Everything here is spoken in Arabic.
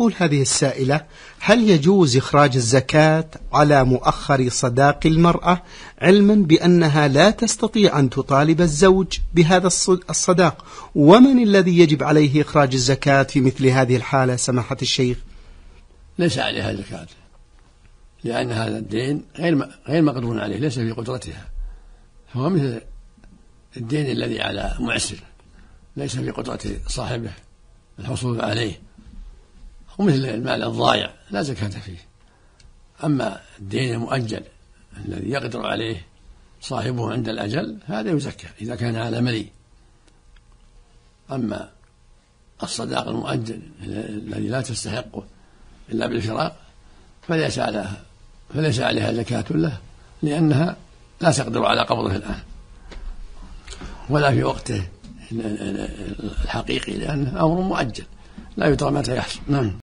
تقول هذه السائلة: هل يجوز إخراج الزكاة على مؤخر صداق المرأة علما بأنها لا تستطيع أن تطالب الزوج بهذا الصداق؟ ومن الذي يجب عليه إخراج الزكاة في مثل هذه الحالة سماحة الشيخ؟ ليس عليها زكاة، لأن هذا الدين غير مقدور عليه، ليس في قدرتها. هو مثل الدين الذي على معسر، ليس في قدرة صاحبه الحصول عليه، ومثل المال الضائع لا زكاة فيه. أما الدين المؤجل الذي يقدر عليه صاحبه عند الأجل هذا يزكى إذا كان على ملي. أما الصداق المؤجل الذي لا تستحقه إلا بالفراق فليس عليها زكاة له، لأنها لا تقدر على قبضه الآن ولا في وقته الحقيقي، لأنه أمر مؤجل لا يدرى متى يحصل. نعم.